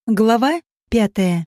Глава 5.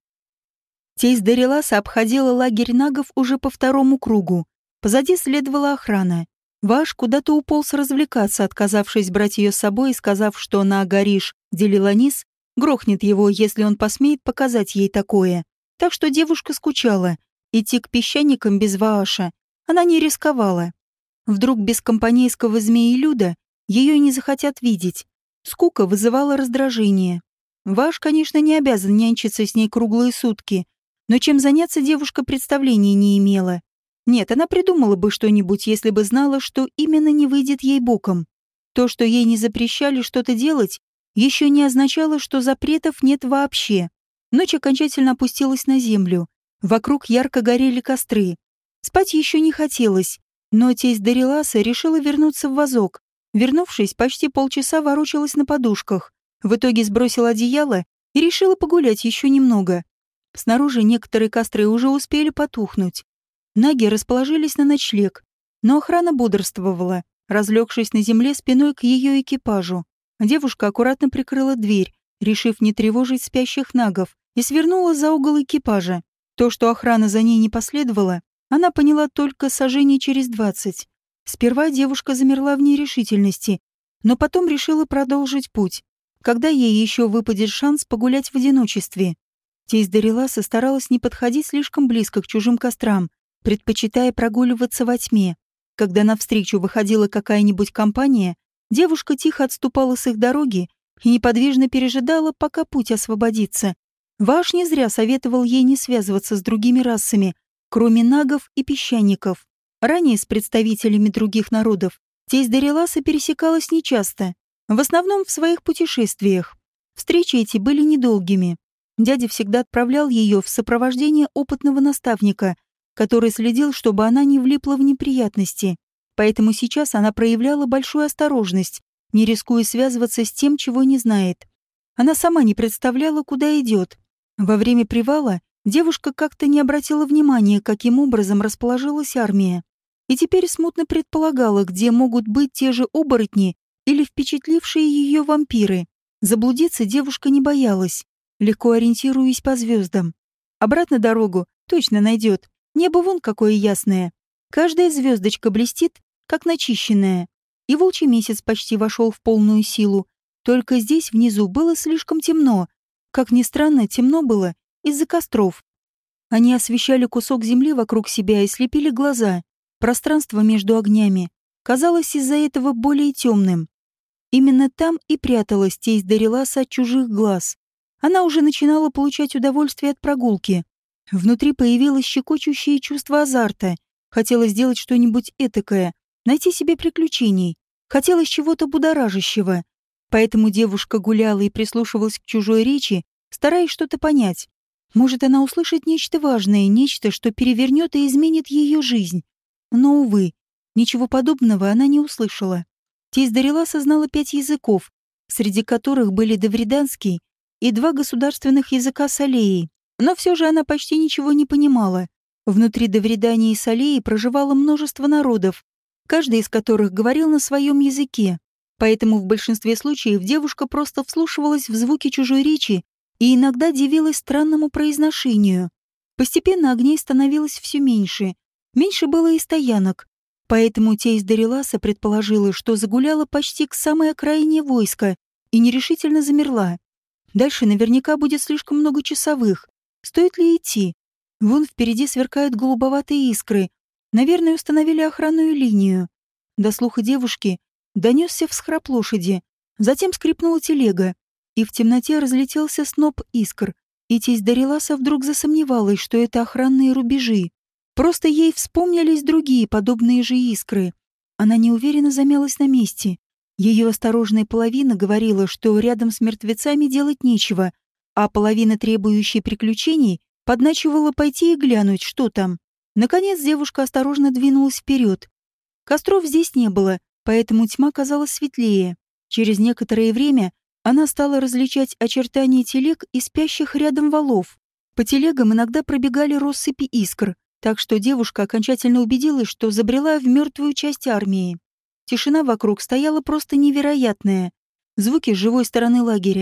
Тесть Дариласа обходила лагерь нагов уже по второму кругу. Позади следовала охрана. Ваш куда-то уполз развлекаться, отказавшись брать ее с собой и сказав, что на Агариш Делиланис грохнет его, если он посмеет показать ей такое. Так что девушка скучала. Идти к песчаникам без Вааша она не рисковала. Вдруг без компанейского змеи-люда ее не захотят видеть. Скука вызывала раздражение. Ваш, конечно, не обязан нянчиться с ней круглые сутки, но чем заняться девушка представления не имела. Нет, она придумала бы что-нибудь, если бы знала, что именно не выйдет ей боком. То, что ей не запрещали что-то делать, еще не означало, что запретов нет вообще. Ночь окончательно опустилась на землю. Вокруг ярко горели костры. Спать еще не хотелось, но тесть Дариласа решила вернуться в вазок. Вернувшись, почти полчаса ворочалась на подушках. В итоге сбросила одеяло и решила погулять еще немного. Снаружи некоторые костры уже успели потухнуть. Наги расположились на ночлег, но охрана бодрствовала, разлегшись на земле спиной к ее экипажу. Девушка аккуратно прикрыла дверь, решив не тревожить спящих нагов, и свернула за угол экипажа. То, что охрана за ней не последовала, она поняла только сажений через 20. Сперва девушка замерла в нерешительности, но потом решила продолжить путь. Когда ей еще выпадет шанс погулять в одиночестве? Тесть Дариласа старалась не подходить слишком близко к чужим кострам, предпочитая прогуливаться во тьме. Когда навстречу выходила какая-нибудь компания, девушка тихо отступала с их дороги и неподвижно пережидала, пока путь освободится. Ваш не зря советовал ей не связываться с другими расами, кроме нагов и песчаников. Ранее с представителями других народов тесть Дариласа пересекалась нечасто, в основном в своих путешествиях. Встречи эти были недолгими. Дядя всегда отправлял ее в сопровождение опытного наставника, который следил, чтобы она не влипла в неприятности. Поэтому сейчас она проявляла большую осторожность, не рискуя связываться с тем, чего не знает. Она сама не представляла, куда идет. Во время привала девушка как-то не обратила внимания, каким образом расположилась армия. И теперь смутно предполагала, где могут быть те же оборотни или впечатлившие ее вампиры. Заблудиться девушка не боялась, легко ориентируясь по звездам. Обратно дорогу точно найдет. Небо вон какое ясное. Каждая звездочка блестит, как начищенная. И волчий месяц почти вошел в полную силу. Только здесь внизу было слишком темно. Как ни странно, темно было из-за костров. Они освещали кусок земли вокруг себя и слепили глаза. Пространство между огнями казалось из-за этого более темным. Именно там и пряталась тесть Дариласа от чужих глаз. Она уже начинала получать удовольствие от прогулки. Внутри появилось щекочущее чувство азарта. Хотелось сделать что-нибудь этакое, найти себе приключений. Хотелось чего-то будоражащего. Поэтому девушка гуляла и прислушивалась к чужой речи, стараясь что-то понять. Может, она услышит нечто важное, нечто, что перевернет и изменит ее жизнь. Но, увы, ничего подобного она не услышала. Тесть Дариласа знала 5 языков, среди которых были давриданский и 2 государственных языка Салеи. Но все же она почти ничего не понимала. Внутри Давридании и Салеи проживало множество народов, каждый из которых говорил на своем языке. Поэтому в большинстве случаев девушка просто вслушивалась в звуки чужой речи и иногда дивилась странному произношению. Постепенно огней становилось все меньше. Меньше было и стоянок. Поэтому тесть Дариласа предположила, что загуляла почти к самой окраине войска и нерешительно замерла. Дальше наверняка будет слишком много часовых. Стоит ли идти? Вон впереди сверкают голубоватые искры. Наверное, установили охранную линию. До слуха девушки донесся всхрап лошади. Затем скрипнула телега, и в темноте разлетелся сноп искр. И тесть Дариласа вдруг засомневалась, что это охранные рубежи. Просто ей вспомнились другие подобные же искры. Она неуверенно замялась на месте. Ее осторожная половина говорила, что рядом с мертвецами делать нечего, а половина, требующая приключений, подначивала пойти и глянуть, что там. Наконец девушка осторожно двинулась вперед. Костров здесь не было, поэтому тьма казалась светлее. Через некоторое время она стала различать очертания телег и спящих рядом валов. По телегам иногда пробегали россыпи искр, так что девушка окончательно убедилась, что забрела в мертвую часть армии. Тишина вокруг стояла просто невероятная. Звуки с живой стороны лагеря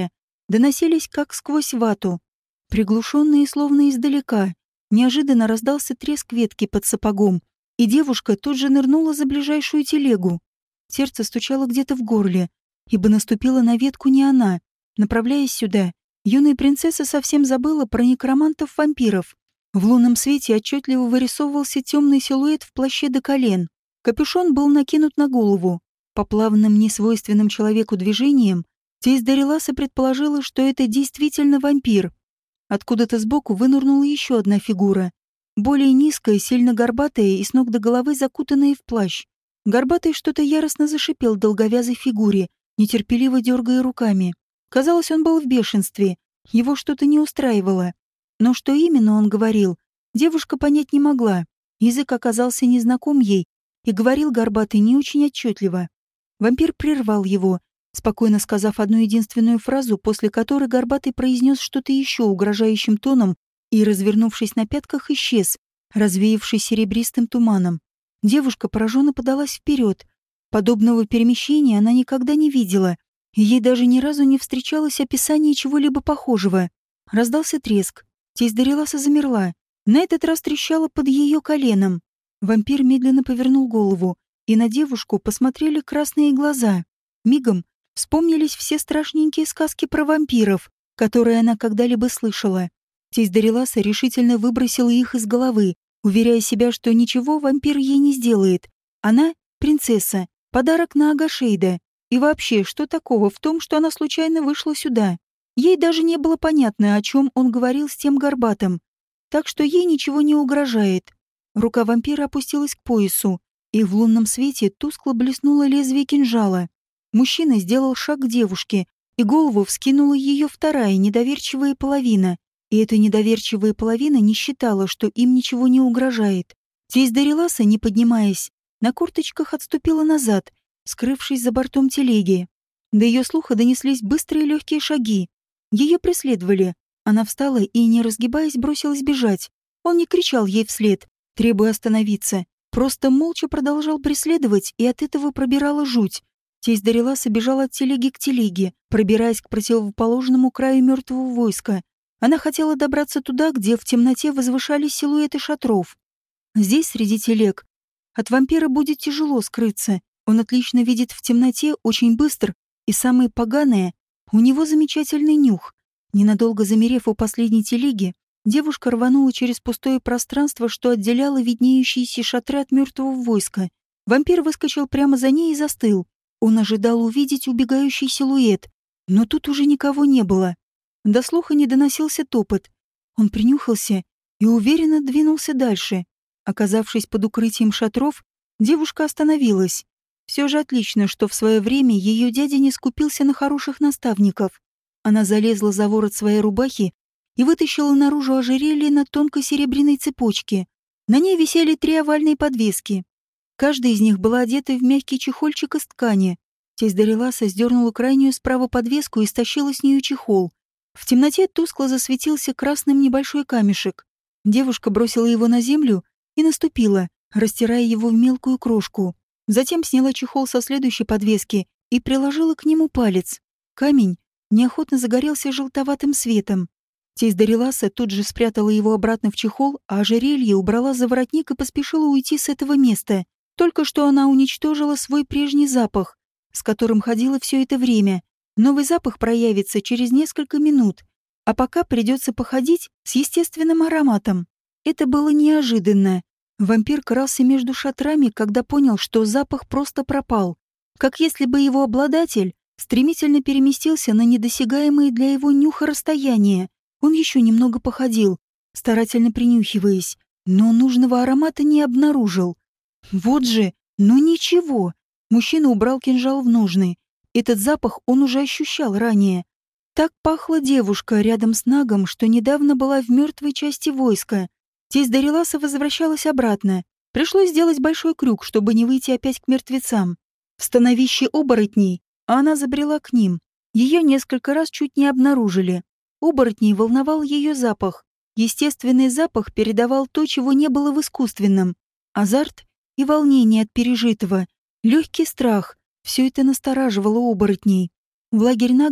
доносились как сквозь вату. Приглушенные словно издалека, неожиданно раздался треск ветки под сапогом, и девушка тут же нырнула за ближайшую телегу. Сердце стучало где-то в горле, ибо наступила на ветку не она. Направляясь сюда, юная принцесса совсем забыла про некромантов-вампиров. В лунном свете отчетливо вырисовывался темный силуэт в плаще до колен. Капюшон был накинут на голову. По плавным, несвойственным человеку движениям, Тейс Дариласа предположила, что это действительно вампир. Откуда-то сбоку вынырнула еще одна фигура. Более низкая, сильно горбатая и с ног до головы закутанная в плащ. Горбатый что-то яростно зашипел долговязой фигуре, нетерпеливо дергая руками. Казалось, он был в бешенстве. Его что-то не устраивало. Но что именно он говорил, девушка понять не могла. Язык оказался незнаком ей, и говорил горбатый не очень отчетливо. Вампир прервал его, спокойно сказав одну единственную фразу, после которой горбатый произнес что-то еще угрожающим тоном и, развернувшись на пятках, исчез, развеявшись серебристым туманом. Девушка пораженно подалась вперед. Подобного перемещения она никогда не видела, и ей даже ни разу не встречалось описание чего-либо похожего. Раздался треск. Тесть Дариласа замерла. На этот раз трещала под ее коленом. Вампир медленно повернул голову, и на девушку посмотрели красные глаза. Мигом вспомнились все страшненькие сказки про вампиров, которые она когда-либо слышала. Тесть Дариласа решительно выбросила их из головы, уверяя себя, что ничего вампир ей не сделает. Она — принцесса, подарок на Агашейда. И вообще, что такого в том, что она случайно вышла сюда? Ей даже не было понятно, о чем он говорил с тем горбатым. Так что ей ничего не угрожает. Рука вампира опустилась к поясу, и в лунном свете тускло блеснуло лезвие кинжала. Мужчина сделал шаг к девушке, и голову вскинула ее вторая недоверчивая половина. И эта недоверчивая половина не считала, что им ничего не угрожает. Тесть Дариласа, не поднимаясь, на корточках отступила назад, скрывшись за бортом телеги. До ее слуха донеслись быстрые легкие шаги. Ее преследовали. Она встала и, не разгибаясь, бросилась бежать. Он не кричал ей вслед, требуя остановиться. Просто молча продолжал преследовать, и от этого пробирала жуть. Тесть Дариласа бежала от телеги к телеге, пробираясь к противоположному краю мертвого войска. Она хотела добраться туда, где в темноте возвышались силуэты шатров. Здесь, среди телег, от вампира будет тяжело скрыться. Он отлично видит в темноте, очень быстр, и самое поганое — у него замечательный нюх. Ненадолго замерев у последней телеги, девушка рванула через пустое пространство, что отделяло виднеющиеся шатры от мертвого войска. Вампир выскочил прямо за ней и застыл. Он ожидал увидеть убегающий силуэт, но тут уже никого не было. До слуха не доносился топот. Он принюхался и уверенно двинулся дальше. Оказавшись под укрытием шатров, девушка остановилась. Все же отлично, что в свое время ее дядя не скупился на хороших наставников. Она залезла за ворот своей рубахи и вытащила наружу ожерелье на тонкой серебряной цепочке. На ней висели 3 овальные подвески. Каждая из них была одета в мягкий чехольчик из ткани. Тесть Дариласа сдернула крайнюю справа подвеску и стащила с нее чехол. В темноте тускло засветился красным небольшой камешек. Девушка бросила его на землю и наступила, растирая его в мелкую крошку. Затем сняла чехол со следующей подвески и приложила к нему палец. Камень неохотно загорелся желтоватым светом. Тесть Дариласа тут же спрятала его обратно в чехол, а ожерелье убрала за воротник и поспешила уйти с этого места. Только что она уничтожила свой прежний запах, с которым ходила все это время. Новый запах проявится через несколько минут, а пока придется походить с естественным ароматом. Это было неожиданно. Вампир крался между шатрами, когда понял, что запах просто пропал, как если бы его обладатель стремительно переместился на недосягаемые для его нюха расстояния. Он еще немного походил, старательно принюхиваясь, но нужного аромата не обнаружил. Вот же, ну ничего. Мужчина убрал кинжал в ножны. Этот запах он уже ощущал ранее. Так пахла девушка рядом с Нагом, что недавно была в мертвой части войска. Тесть Дариласа возвращалась обратно. Пришлось сделать большой крюк, чтобы не выйти опять к мертвецам. В становище оборотней, а она забрела к ним. Ее несколько раз чуть не обнаружили. Оборотней волновал ее запах. Естественный запах передавал то, чего не было в искусственном. Азарт и волнение от пережитого, легкий страх — все это настораживало оборотней. В лагерь нагов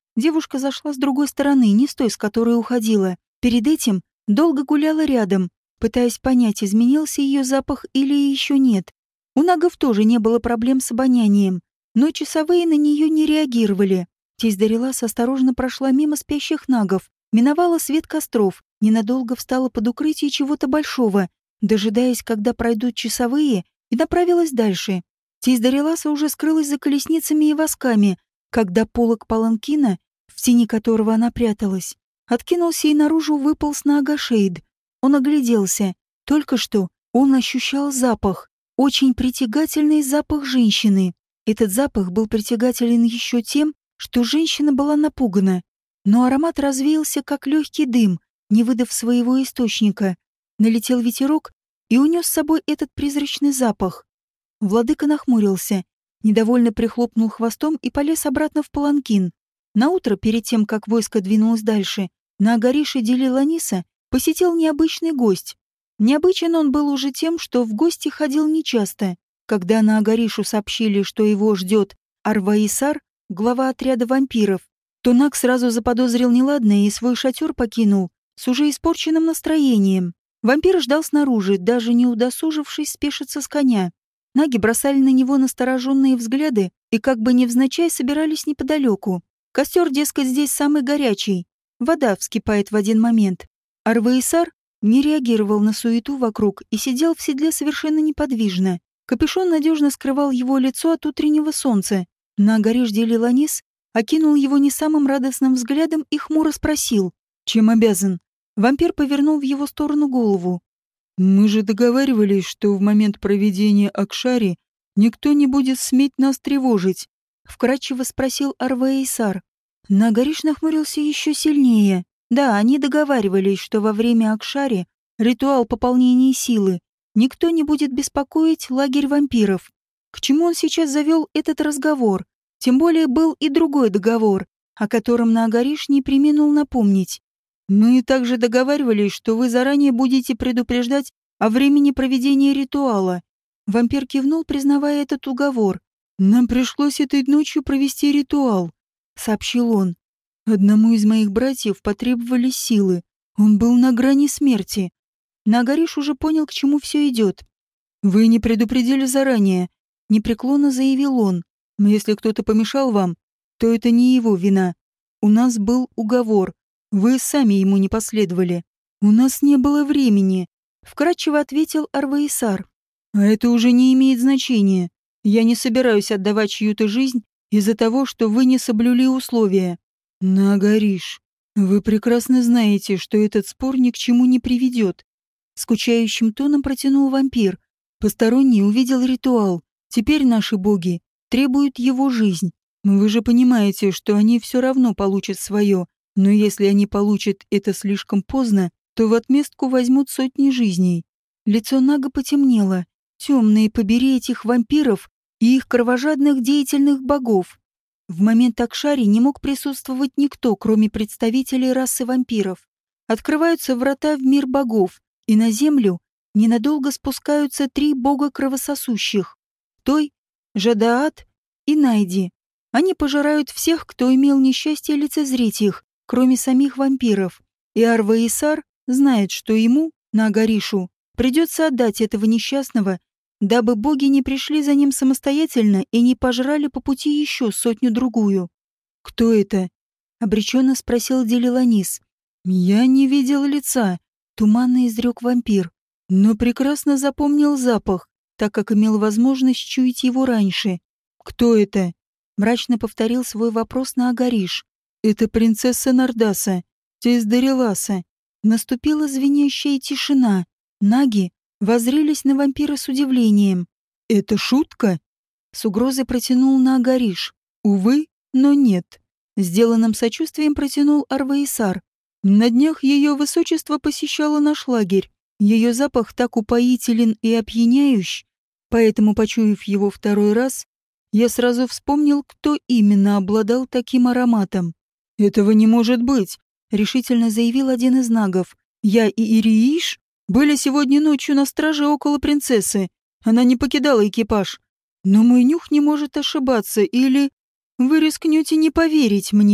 Девушка зашла с другой стороны, не с той, с которой уходила. Перед этим долго гуляла рядом, пытаясь понять, изменился ее запах или еще нет. У нагов тоже не было проблем с обонянием, но часовые на нее не реагировали. Тесть Дарилас осторожно прошла мимо спящих нагов, миновала свет костров, ненадолго встала под укрытие чего-то большого, дожидаясь, когда пройдут часовые, и направилась дальше. Тесть Дариласа уже скрылась за колесницами и восками, когда полог паланкина, в тени которого она пряталась, откинулся и наружу выполз на Агашейд. Он огляделся. Только что он ощущал запах, очень притягательный запах женщины. Этот запах был притягателен еще тем, что женщина была напугана, но аромат развеялся, как легкий дым, не выдав своего источника. Налетел ветерок и унес с собой этот призрачный запах. Владыка нахмурился, недовольно прихлопнул хвостом и полез обратно в паланкин. Наутро, перед тем, как войско двинулось дальше, на Агарише Делиланиса посетил необычный гость. Необычен он был уже тем, что в гости ходил нечасто. Когда на Агаришу сообщили, что его ждет Арваисар, глава отряда вампиров, то Наг сразу заподозрил неладное и свой шатер покинул с уже испорченным настроением. Вампир ждал снаружи, даже не удосужившись спешиться с коня. Наги бросали на него настороженные взгляды и как бы невзначай собирались неподалеку. Костер, дескать, здесь самый горячий. Вода вскипает в один момент. Арваисар не реагировал на суету вокруг и сидел в седле совершенно неподвижно. Капюшон надежно скрывал его лицо от утреннего солнца. На Агариш Делиланис окинул его не самым радостным взглядом и хмуро спросил, чем обязан. Вампир повернул в его сторону голову. «Мы же договаривались, что в момент проведения Акшари никто не будет сметь нас тревожить», — вкратчиво спросил Арваисар. Нагариш нахмурился еще сильнее. Да, они договаривались, что во время Акшари, ритуал пополнения силы, никто не будет беспокоить лагерь вампиров. К чему он сейчас завел этот разговор? Тем более был и другой договор, о котором Нагариш не преминул напомнить. «Мы также договаривались, что вы заранее будете предупреждать о времени проведения ритуала». Вампир кивнул, признавая этот уговор. «Нам пришлось этой ночью провести ритуал», — сообщил он. «Одному из моих братьев потребовались силы. Он был на грани смерти». Нагариш уже понял, к чему все идет. «Вы не предупредили заранее», — непреклонно заявил он. «Если кто-то помешал вам, то это не его вина. У нас был уговор. Вы сами ему не последовали. У нас не было времени», — вкратчиво ответил Арваисар. «А это уже не имеет значения. Я не собираюсь отдавать чью-то жизнь из-за того, что вы не соблюли условия». «Нагариш, вы прекрасно знаете, что этот спор ни к чему не приведет», — скучающим тоном протянул вампир. «Посторонний увидел ритуал. Теперь наши боги требуют его жизнь. Вы же понимаете, что они все равно получат свое. Но если они получат это слишком поздно, то в отместку возьмут сотни жизней». Лицо Нага потемнело. Темные побери этих вампиров и их кровожадных деятельных богов. В момент Акшари не мог присутствовать никто, кроме представителей расы вампиров. Открываются врата в мир богов, и на землю ненадолго спускаются 3 бога кровососущих. Той, Жадаат и Найди. Они пожирают всех, кто имел несчастье лицезреть их, кроме самих вампиров. И Арваисар знает, что ему, на Агаришу, придется отдать этого несчастного, дабы боги не пришли за ним самостоятельно и не пожрали по пути еще 100-другую. «Кто это?» — обреченно спросил Делиланис. «Я не видел лица», — туманно изрек вампир, но прекрасно запомнил запах, так как имел возможность чуять его раньше. «Кто это?» — мрачно повторил свой вопрос на Агариш. «Это принцесса Нардаса, тесть Дариласа». Наступила звенящая тишина. Наги воззрелись на вампира с удивлением. «Это шутка?» С угрозой протянул на Агариш. «Увы, но нет». Сделанным сочувствием протянул Арваисар. «На днях ее высочество посещало наш лагерь. Ее запах так упоителен и опьяняющий, поэтому, почуяв его второй раз, я сразу вспомнил, кто именно обладал таким ароматом». «Этого не может быть», — решительно заявил один из нагов. «Я и Ирииш были сегодня ночью на страже около принцессы. Она не покидала экипаж. Но мой нюх не может ошибаться, или вы рискнете не поверить мне».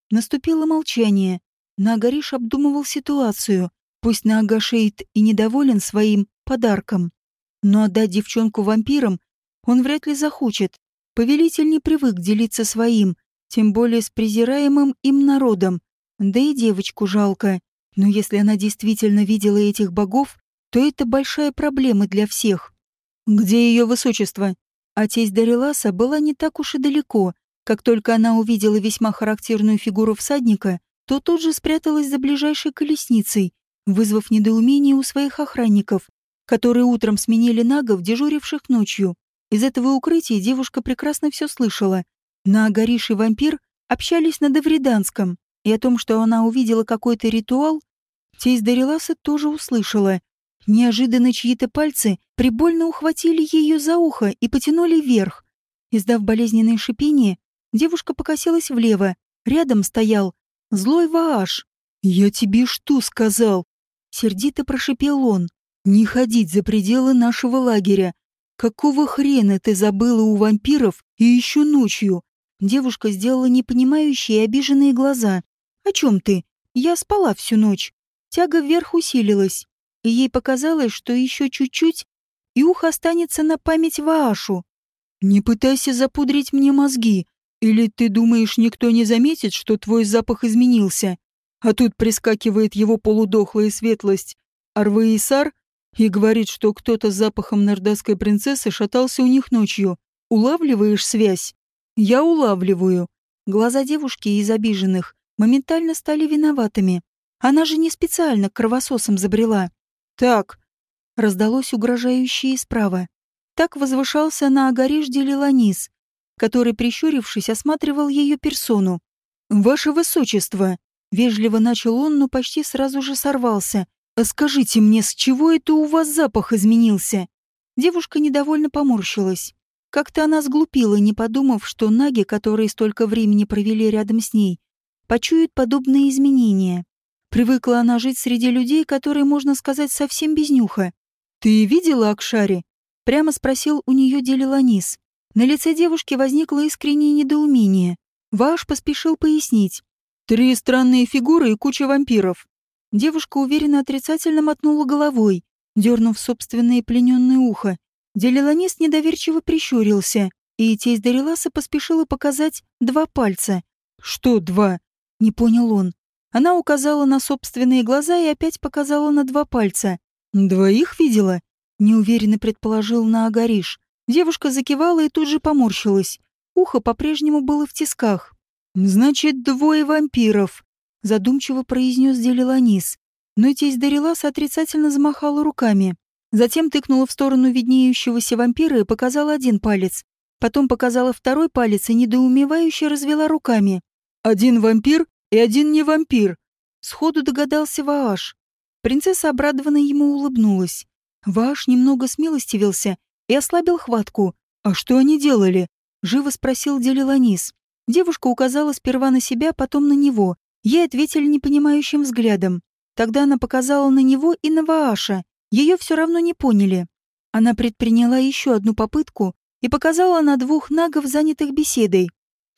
Наступило молчание. Наагариш обдумывал ситуацию. Пусть Наагашейд и недоволен своим подарком, но отдать девчонку вампирам он вряд ли захочет. Повелитель не привык делиться своим, тем более с презираемым им народом. Да и девочку жалко. Но если она действительно видела этих богов, то это большая проблема для всех. Где ее высочество? А тесть Дариласа была не так уж и далеко. Как только она увидела весьма характерную фигуру всадника, то тут же спряталась за ближайшей колесницей, вызвав недоумение у своих охранников, которые утром сменили нагов, дежуривших ночью. Из этого укрытия девушка прекрасно все слышала. Наагариш и вампир общались на давриданском, и о том, что она увидела какой-то ритуал, тесть Дариласа тоже услышала. Неожиданно чьи-то пальцы прибольно ухватили ее за ухо и потянули вверх. Издав болезненное шипение, девушка покосилась влево. Рядом стоял злой Вааш. «Я тебе что сказал?» — сердито прошипел он. «Не ходить за пределы нашего лагеря. Какого хрена ты забыла у вампиров и еще ночью?» Девушка сделала непонимающие и обиженные глаза. «О чем ты? Я спала всю ночь». Тяга вверх усилилась, и ей показалось, что еще чуть-чуть, и ухо останется на память Ваашу. «Не пытайся запудрить мне мозги, или ты думаешь, никто не заметит, что твой запах изменился?» А тут прискакивает его полудохлая светлость Арваисар и говорит, что кто-то с запахом нордасской принцессы шатался у них ночью. Улавливаешь связь? Я улавливаю. Глаза девушки из обиженных моментально стали виноватыми. Она же не специально к кровососам забрела. Так, раздалось угрожающее справа. Так возвышался Наагариш Делиланис, который, прищурившись, осматривал ее персону. «Ваше высочество!» — вежливо начал он, но почти сразу же сорвался. «А скажите мне, с чего это у вас запах изменился?» Девушка недовольно поморщилась. Как-то она сглупила, не подумав, что наги, которые столько времени провели рядом с ней, почуют подобные изменения. Привыкла она жить среди людей, которые, можно сказать, совсем без нюха. «Ты видела Акшари?» — прямо спросил у нее Делиланис. На лице девушки возникло искреннее недоумение. Вааш поспешил пояснить. 3 странные фигуры и куча вампиров. Девушка уверенно отрицательно мотнула головой, дернув собственное плененное ухо. Делиланис недоверчиво прищурился, и тесть Дариласа поспешила показать 2 пальца. «Что 2?» — не понял он. Она указала на собственные глаза и опять показала на 2 пальца. «Двоих видела?» — неуверенно предположил Наагариш. Девушка закивала и тут же поморщилась. Ухо по-прежнему было в тисках. «Значит, 2 вампиров», — задумчиво произнес Делиланис. Но тесть Дариласа отрицательно замахала руками. Затем тыкнула в сторону виднеющегося вампира и показала 1 палец. Потом показала 2 палец и недоумевающе развела руками. 1 вампир и 1 не вампир. Сходу догадался Вааш. Принцесса обрадованно ему улыбнулась. Вааш немного смилостивился и ослабил хватку. «А что они делали?» — живо спросил Делиланис. Девушка указала сперва на себя, потом на него. Ей ответили непонимающим взглядом. Тогда она показала на него и на Вааша. Ее все равно не поняли. Она предприняла еще одну попытку и показала на 2 нагов, занятых беседой.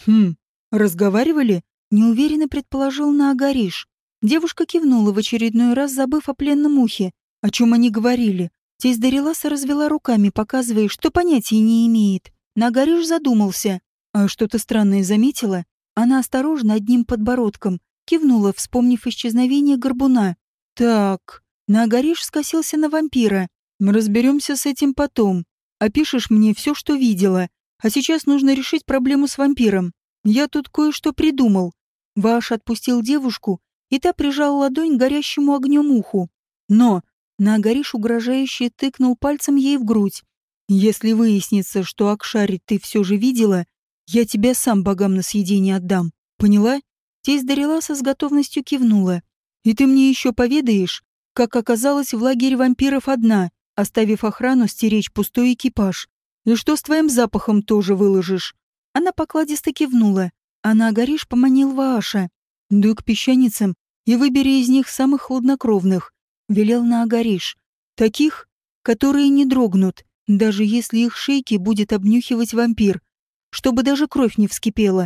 Разговаривали?» — неуверенно предположил Наагариш. Девушка кивнула в очередной раз, забыв о пленном ухе. О чем они говорили? Тесть Дариласа развела руками, показывая, что понятия не имеет. Наагариш задумался. «А что-то странное заметила?» Она осторожно одним подбородком кивнула, вспомнив исчезновение горбуна. «Так...» Наагариш скосился на вампира. «Мы разберемся с этим потом. Опишешь мне все, что видела. А сейчас нужно решить проблему с вампиром. Я тут кое-что придумал». Вааш отпустил девушку, и та прижала ладонь к горящему огнем уху. «Но...» Наагариш угрожающе тыкнул пальцем ей в грудь. «Если выяснится, что Акшари ты все же видела, я тебя сам богам на съедение отдам. Поняла?» Тесть Дариласа с готовностью кивнула. «И ты мне еще поведаешь, как оказалась в лагере вампиров одна, оставив охрану стеречь пустой экипаж. И что с твоим запахом тоже выложишь?» Она покладисто кивнула, а Наагариш поманил Вааша. «Дуй к песчаницам и выбери из них самых хладнокровных», — велел Наагариш. «Таких, которые не дрогнут, даже если их шейки будет обнюхивать вампир, чтобы даже кровь не вскипела.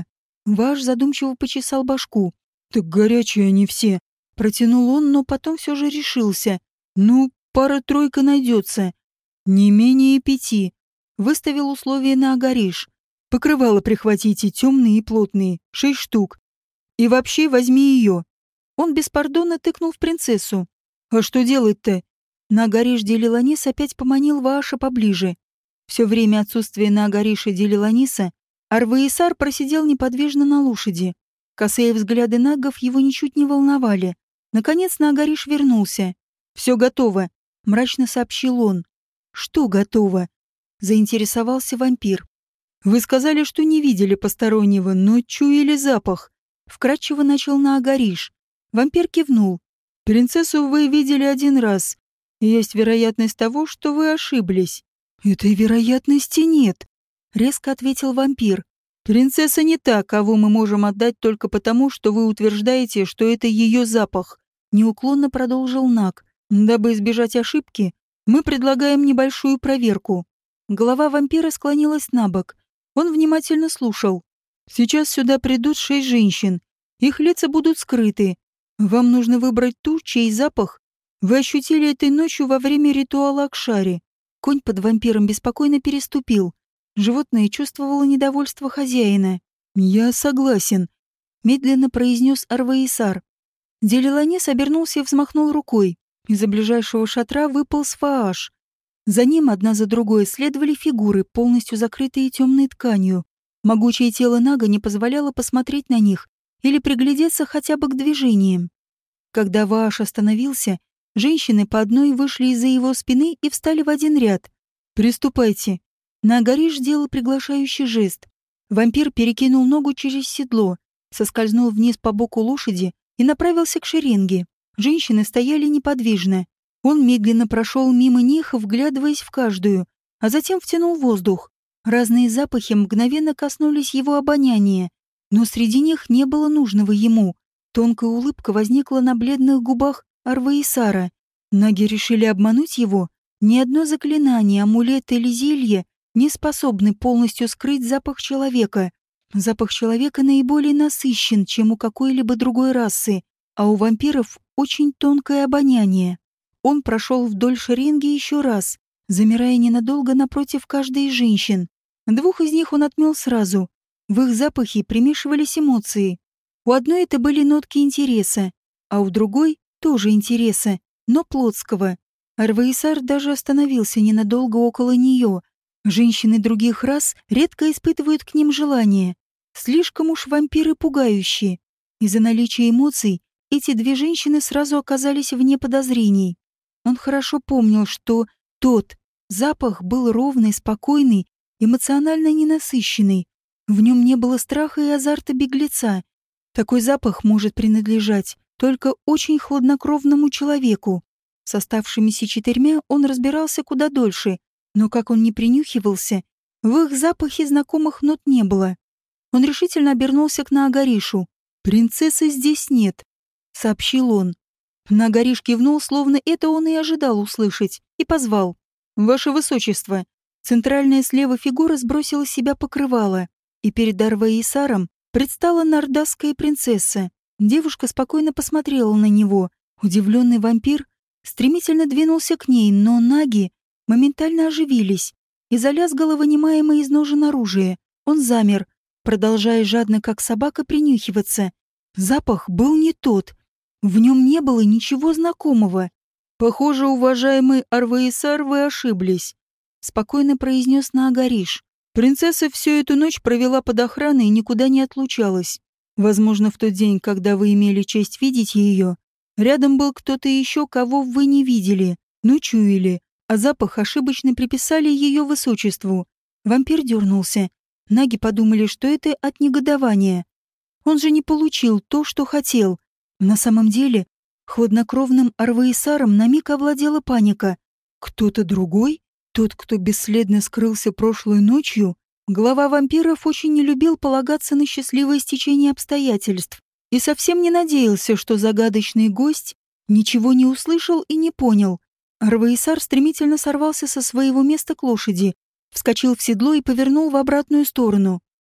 Ваш задумчиво почесал башку. «Так горячие они все!» Протянул он, но потом все же решился. «Ну, пара-тройка найдется. Не менее 5. Выставил условие на Агариш. «Покрывало прихватите, темные и плотные, 6 штук. И вообще возьми ее». Он без пардона тыкнул в принцессу. «А что делать-то?» На Агариш Делиланис опять поманил Вааша поближе. Все время отсутствия на Агарише Делиланиса Арваисар просидел неподвижно на лошади. Косые взгляды нагов его ничуть не волновали. Наконец на Агариш вернулся. «Все готово», — мрачно сообщил он. «Что готово?» — заинтересовался вампир. «Вы сказали, что не видели постороннего, но чуяли запах». Вкратчиво начал на Агариш. Вампир кивнул. «Принцессу вы видели 1 раз. Есть вероятность того, что вы ошиблись». «Этой вероятности нет», — резко ответил вампир. «Принцесса не та, кого мы можем отдать только потому, что вы утверждаете, что это ее запах», — неуклонно продолжил Наг. «Дабы избежать ошибки, мы предлагаем небольшую проверку». Голова вампира склонилась набок. Он внимательно слушал. «Сейчас сюда придут 6 женщин. Их лица будут скрыты. Вам нужно выбрать ту, чей запах вы ощутили этой ночью во время ритуала Акшари». Конь под вампиром беспокойно переступил. Животное чувствовало недовольство хозяина. «Я согласен», — медленно произнес Арваисар. Делиланис обернулся и взмахнул рукой. Из-за ближайшего шатра выполз Фааш. За ним одна за другой следовали фигуры, полностью закрытые темной тканью. Могучее тело Нага не позволяло посмотреть на них или приглядеться хотя бы к движениям. Когда Вааш остановился, женщины по одной вышли из-за его спины и встали в один ряд. «Приступайте». На Агариш делал приглашающий жест. Вампир перекинул ногу через седло, соскользнул вниз по боку лошади и направился к шеренге. Женщины стояли неподвижно. Он медленно прошел мимо них, вглядываясь в каждую, а затем втянул воздух. Разные запахи мгновенно коснулись его обоняния, но среди них не было нужного ему. Тонкая улыбка возникла на бледных губах Арваисара. Наги решили обмануть его? Ни одно заклинание, амулет или зелье не способны полностью скрыть запах человека. Запах человека наиболее насыщен, чем у какой-либо другой расы, а у вампиров очень тонкое обоняние. Он прошел вдоль шеренги еще раз, замирая ненадолго напротив каждой из женщин. 2 из них он отмел сразу. В их запахе примешивались эмоции. У одной это были нотки интереса, а у другой тоже интереса, но плотского. Арваисар даже остановился ненадолго около нее. Женщины других рас редко испытывают к ним желание. Слишком уж вампиры пугающие. Из-за наличия эмоций эти 2 женщины сразу оказались вне подозрений. Он хорошо помнил, что тот запах был ровный, спокойный, эмоционально ненасыщенный. В нем не было страха и азарта беглеца. Такой запах может принадлежать только очень хладнокровному человеку. С оставшимися 4 он разбирался куда дольше, но как он не принюхивался, в их запахе знакомых нот не было. Он решительно обернулся к Наагаришу. «Принцессы здесь нет», — сообщил он. Наагариш кивнул, словно это он и ожидал услышать, и позвал. «Ваше Высочество». Центральная слева фигура сбросила с себя покрывало, и перед Арваисаром предстала нардасская принцесса. Девушка спокойно посмотрела на него. Удивленный вампир стремительно двинулся к ней, но наги моментально оживились и залязгало вынимаемое из ножен оружие. Он замер, продолжая жадно, как собака, принюхиваться. Запах был не тот. В нем не было ничего знакомого. «Похоже, уважаемый Арваисар, вы ошиблись», — спокойно произнес Наагариш. «Принцесса всю эту ночь провела под охраной и никуда не отлучалась. Возможно, в тот день, когда вы имели честь видеть ее, рядом был кто-то еще, кого вы не видели, но чуяли, а запах ошибочно приписали ее высочеству». Вампир дернулся. Наги подумали, что это от негодования. Он же не получил то, что хотел. На самом деле, хладнокровным Арваисаром на миг овладела паника. Кто-то другой? Тот, кто бесследно скрылся прошлой ночью? Глава вампиров очень не любил полагаться на счастливое стечение обстоятельств и совсем не надеялся, что загадочный гость ничего не услышал и не понял. Арваисар стремительно сорвался со своего места к лошади, вскочил в седло и повернул в обратную сторону.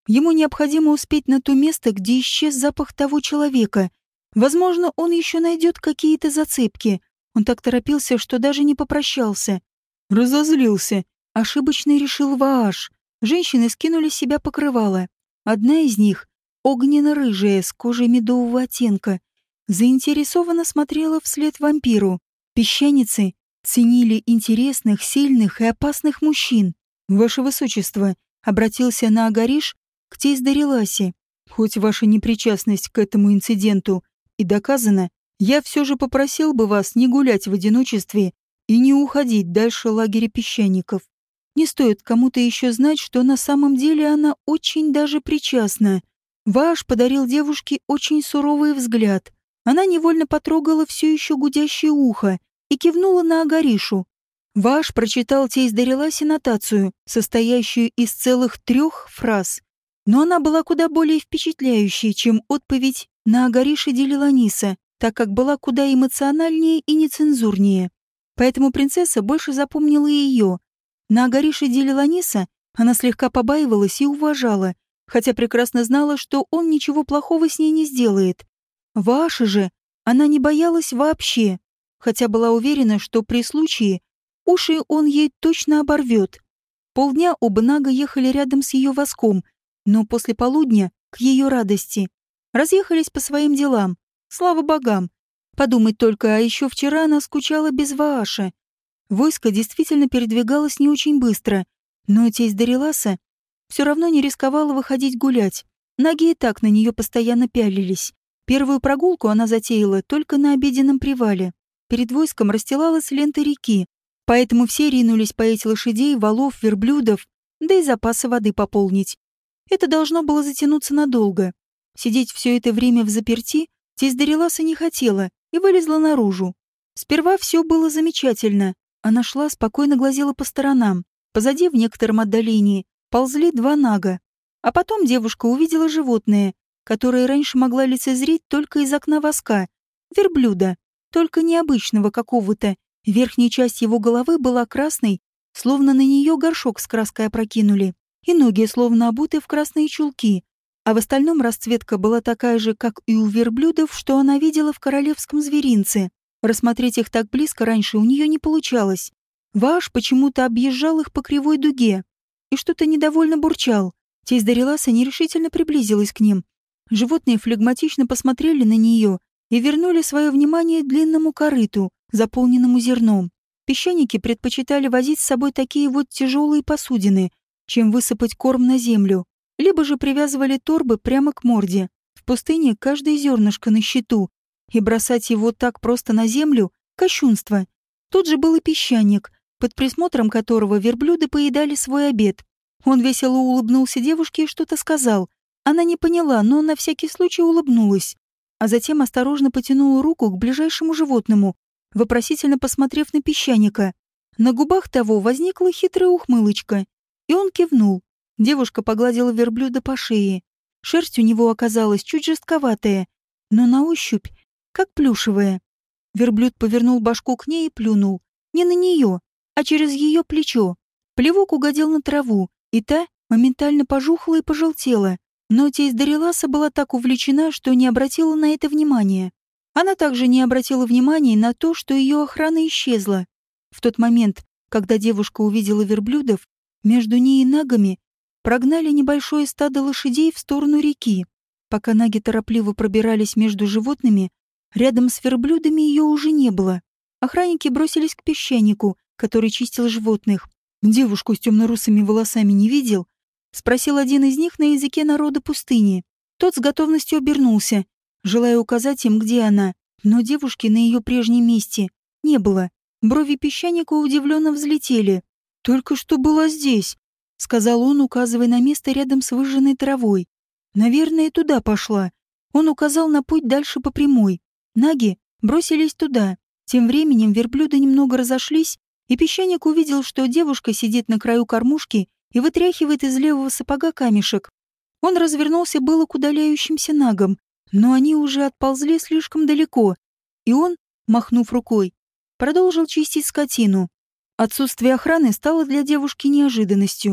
Ему необходимо успеть на то место, где исчез запах того человека. Возможно, он еще найдет какие-то зацепки. Он так торопился, что даже не попрощался. Разозлился. Ошибочно решил Вааш. Женщины скинули с себя покрывало. Одна из них, огненно-рыжая, с кожей медового оттенка, заинтересованно смотрела вслед вампиру. Песчаницы ценили интересных, сильных и опасных мужчин. «Ваше Высочество», — обратился на Агариш к Тейс-Дариласе, «хоть ваша непричастность к этому инциденту и доказана, я все же попросил бы вас не гулять в одиночестве и не уходить дальше лагеря песчаников. Не стоит кому-то еще знать, что на самом деле она очень даже причастна». Вааш подарил девушке очень суровый взгляд. Она невольно потрогала все еще гудящее ухо и кивнула на Агаришу. Вааш прочитал Тейс-Дариласе нотацию, состоящую из целых 3 фраз. Но она была куда более впечатляющей, чем отповедь на Агарише Делиланиса, так как была куда эмоциональнее и нецензурнее. Поэтому принцесса больше запомнила ее. На Агарише Делиланиса она слегка побаивалась и уважала, хотя прекрасно знала, что он ничего плохого с ней не сделает. Ваша же она не боялась вообще, хотя была уверена, что при случае уши он ей точно оборвет. Полдня оба Нага ехали рядом с ее воском, но после полудня, к ее радости, разъехались по своим делам. Слава богам! Подумать только, а еще вчера она скучала без Вааша. Войско действительно передвигалось не очень быстро, но тесть Дариласа все равно не рисковала выходить гулять. Наги и так на нее постоянно пялились. Первую прогулку она затеяла только на обеденном привале. Перед войском расстилалась лента реки, поэтому все ринулись поить лошадей, валов, верблюдов, да и запасы воды пополнить. Это должно было затянуться надолго. Сидеть все это время взаперти тесть Дариласа не хотела и вылезла наружу. Сперва все было замечательно. Она шла, спокойно глазела по сторонам. Позади, в некотором отдалении, ползли 2 Нага. А потом девушка увидела животное, которое раньше могла лицезреть только из окна воска. Верблюда, только необычного какого-то. Верхняя часть его головы была красной, словно на нее горшок с краской опрокинули, и ноги словно обуты в красные чулки. А в остальном расцветка была такая же, как и у верблюдов, что она видела в королевском зверинце. Рассмотреть их так близко раньше у нее не получалось. Вааш почему-то объезжал их по кривой дуге и что-то недовольно бурчал. Тесть Дариласа нерешительно приблизилась к ним. Животные флегматично посмотрели на нее и вернули свое внимание длинному корыту, заполненному зерном. Песчаники предпочитали возить с собой такие вот тяжелые посудины, чем высыпать корм на землю, либо же привязывали торбы прямо к морде. В пустыне каждое зернышко на счету, и бросать его так просто на землю — кощунство. Тут же был и песчаник, под присмотром которого верблюды поедали свой обед. Он весело улыбнулся девушке и что-то сказал. Она не поняла, но на всякий случай улыбнулась, а затем осторожно потянула руку к ближайшему животному, вопросительно посмотрев на песчаника. На губах того возникла хитрая ухмылочка, и он кивнул. Девушка погладила верблюда по шее. Шерсть у него оказалась чуть жестковатая, но на ощупь как плюшевая. Верблюд повернул башку к ней и плюнул. Не на нее, а через ее плечо. Плевок угодил на траву, и та моментально пожухла и пожелтела. Но тесть Дариласа была так увлечена, что не обратила на это внимания. Она также не обратила внимания на то, что ее охрана исчезла. В тот момент, когда девушка увидела верблюдов, между ней и нагами прогнали небольшое стадо лошадей в сторону реки. Пока наги торопливо пробирались между животными, рядом с верблюдами ее уже не было. Охранники бросились к песчанику, который чистил животных. «Девушку с темно-русыми волосами не видел?» — спросил один из них на языке народа пустыни. Тот с готовностью обернулся, желая указать им, где она, но девушки на ее прежнем месте не было. Брови песчаника удивленно взлетели. «Только что была здесь», — сказал он, указывая на место рядом с выжженной травой. «Наверное, туда пошла». Он указал на путь дальше по прямой. Наги бросились туда. Тем временем верблюды немного разошлись, и песчаник увидел, что девушка сидит на краю кормушки и вытряхивает из левого сапога камешек. Он развернулся было к удаляющимся нагам, но они уже отползли слишком далеко, и он, махнув рукой, продолжил чистить скотину. Отсутствие охраны стало для девушки неожиданностью.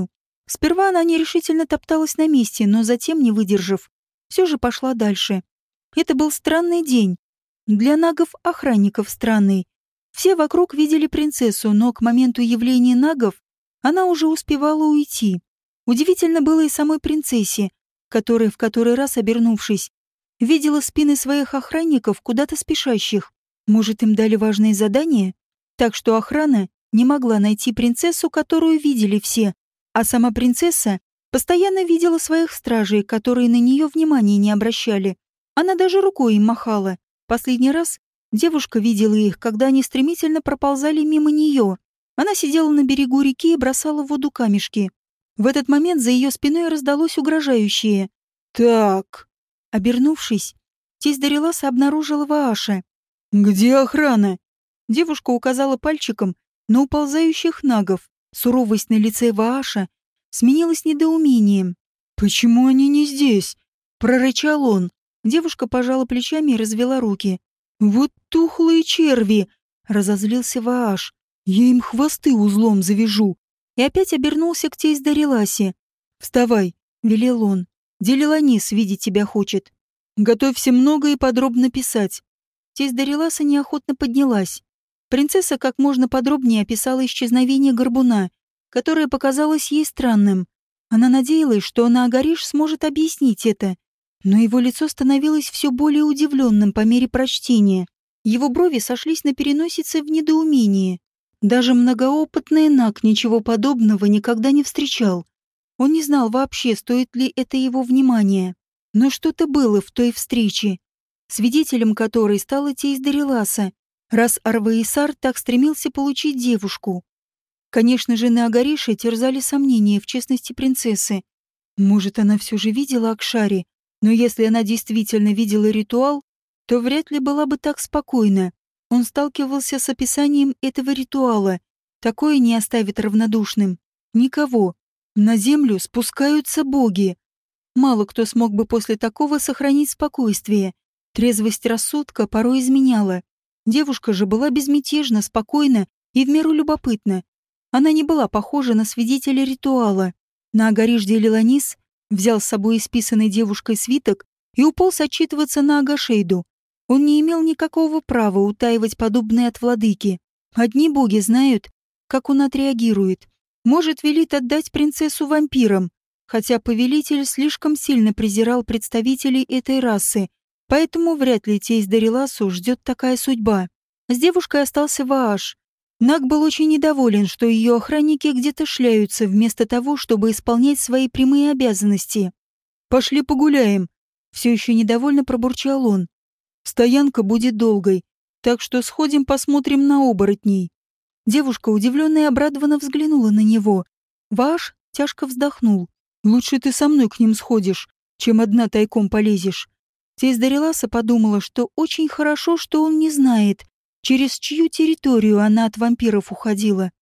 Сперва она нерешительно топталась на месте, но затем, не выдержав, все же пошла дальше. Это был странный день. Для нагов-охранников странный. Все вокруг видели принцессу, но к моменту явления нагов она уже успевала уйти. Удивительно было и самой принцессе, которая, в который раз обернувшись, видела спины своих охранников куда-то спешащих. Может, им дали важные задания? Так что охрана не могла найти принцессу, которую видели все, а сама принцесса постоянно видела своих стражей, которые на нее внимания не обращали. Она даже рукой им махала. Последний раз девушка видела их, когда они стремительно проползали мимо нее. Она сидела на берегу реки и бросала в воду камешки. В этот момент за ее спиной раздалось угрожающее: «Так». Обернувшись, тесть Дариласа обнаружила Вааша. «Где охрана?» Девушка указала пальчиком на уползающих нагов. Суровость на лице Вааша сменилась недоумением. «Почему они не здесь?» — прорычал он. Девушка пожала плечами и развела руки. «Вот тухлые черви!» — разозлился Вааш. «Я им хвосты узлом завяжу!» И опять обернулся к тесть Дариласе. «Вставай!» — велел он. «Делиланис видеть тебя хочет. Готовься много и подробно писать». Тесть Дариласа неохотно поднялась. Принцесса как можно подробнее описала исчезновение горбуна, которое показалось ей странным. Она надеялась, что Наагариш сможет объяснить это, но его лицо становилось все более удивленным по мере прочтения. Его брови сошлись на переносице в недоумении. Даже многоопытный Наг ничего подобного никогда не встречал. Он не знал вообще, стоит ли это его внимания. Но что-то было в той встрече, свидетелем которой стала тесть Дариласа, раз Арваисар так стремился получить девушку. Конечно же, Наагариша терзали сомнения в честности принцессы. Может, она все же видела Акшари, но если она действительно видела ритуал, то вряд ли была бы так спокойна. Он сталкивался с описанием этого ритуала. Такое не оставит равнодушным никого. На землю спускаются боги. Мало кто смог бы после такого сохранить спокойствие. Трезвость рассудка порой изменяла. Девушка же была безмятежна, спокойна и в меру любопытна. Она не была похожа на свидетеля ритуала. Наагариш Делиланис взял с собой исписанный девушкой свиток и уполз отчитываться на Агашейду. Он не имел никакого права утаивать подобное от владыки. Одни боги знают, как он отреагирует. Может, велит отдать принцессу вампирам, хотя повелитель слишком сильно презирал представителей этой расы, поэтому вряд ли тесть Дариласу ждет такая судьба. С девушкой остался Вааш. Наг был очень недоволен, что ее охранники где-то шляются, вместо того, чтобы исполнять свои прямые обязанности. «Пошли погуляем», — все еще недовольно пробурчал он. «Стоянка будет долгой, так что сходим посмотрим на оборотней». Девушка удивленно и обрадованно взглянула на него. Вааш тяжко вздохнул. «Лучше ты со мной к ним сходишь, чем одна тайком полезешь». Тесть Дариласа подумала, что очень хорошо, что он не знает, через чью территорию она от вампиров уходила.